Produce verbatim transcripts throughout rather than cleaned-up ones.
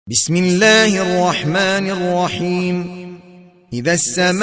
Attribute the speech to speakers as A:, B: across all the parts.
A: بسم الله الرحمن الرحيم. إذا السماء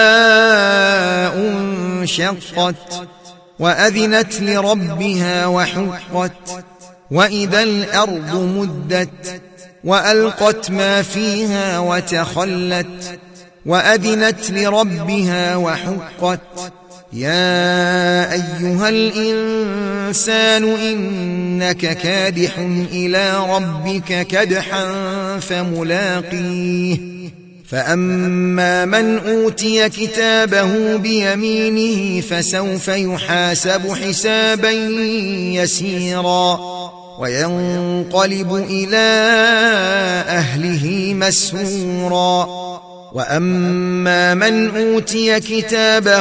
A: انشقت وأذنت لربها وحقت وإذا الأرض مدت وألقت ما فيها وتخلت وأذنت لربها وحقت. يا أيها الإنسان إنك كادح إلى ربك كدحا فملاقيه. فأما من أوتي كتابه بيمينه فسوف يحاسب حسابا يسيرا وينقلب إلى أهله مسرورا. وأما من أوتي كتابه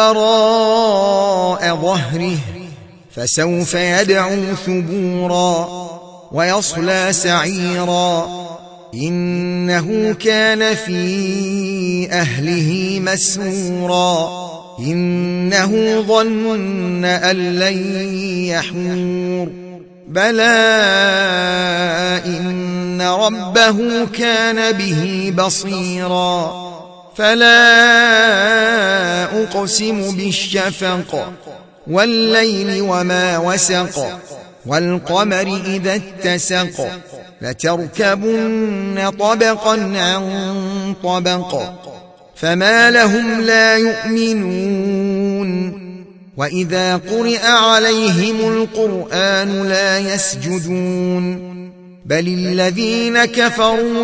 A: وراء ظهره فسوف يدعو ثبورا ويصلى سعيرا إنه كان في أهله مسرورا إنه ظن أن لن يحور بلى إن ربه كان به بصيرا. فلا أقسم بالشفق والليل وما وسق والقمر إذا اتسق لتركبن طبقا عن طبق فما لهم لا يؤمنون. وإذا قرئ عليهم القرآن لا يسجدون بل الذين كفروا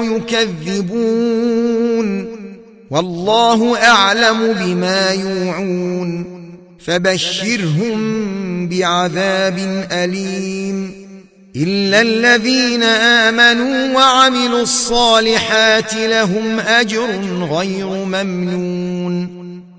A: يكذبون والله أعلم بما يوعون فبشرهم بعذاب أليم إلا الذين آمنوا وعملوا الصالحات لهم أجر غير ممنون.